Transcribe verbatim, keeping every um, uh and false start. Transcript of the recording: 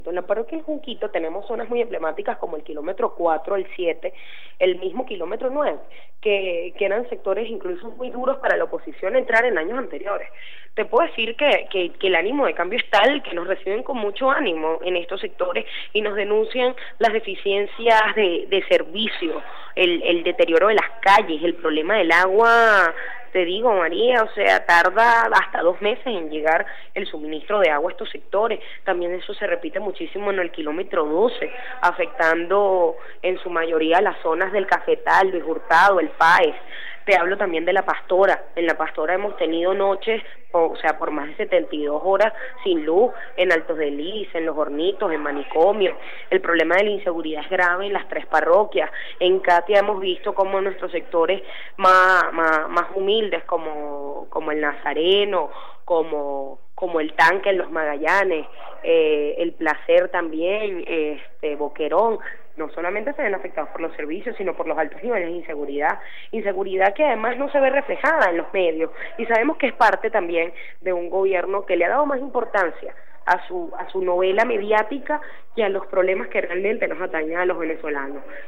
En la parroquia El Junquito tenemos zonas muy emblemáticas como el kilómetro cuatro, el siete, el mismo kilómetro nueve, que, que eran sectores incluso muy duros para la oposición entrar en años anteriores. Te puedo decir que, que, que el ánimo de cambio es tal que nos reciben con mucho ánimo en estos sectores y nos denuncian las deficiencias de, de servicio, el, el deterioro de las calles, el problema del agua. Te digo, María, o sea, tarda hasta dos meses en llegar el suministro de agua a estos sectores. También eso se repite muchísimo en el kilómetro doce, afectando en su mayoría las zonas del Cafetal, Luis Hurtado, el Páez. Te hablo también de La Pastora. En La Pastora hemos tenido noches, o sea, por más de setenta y dos horas sin luz, en Altos de Lis, en Los Hornitos, en Manicomio. El problema de la inseguridad es grave en las tres parroquias. En Catia hemos visto cómo nuestros sectores más, más, más humildes, como, como el Nazareno, como, como el Tanque en Los Magallanes, eh, el Placer también, este, Boquerón, no solamente se ven afectados por los servicios, sino por los altos niveles de inseguridad, inseguridad que además no se ve reflejada en los medios, y sabemos que es parte también de un gobierno que le ha dado más importancia a su, a su novela mediática que a los problemas que realmente nos atañen a los venezolanos.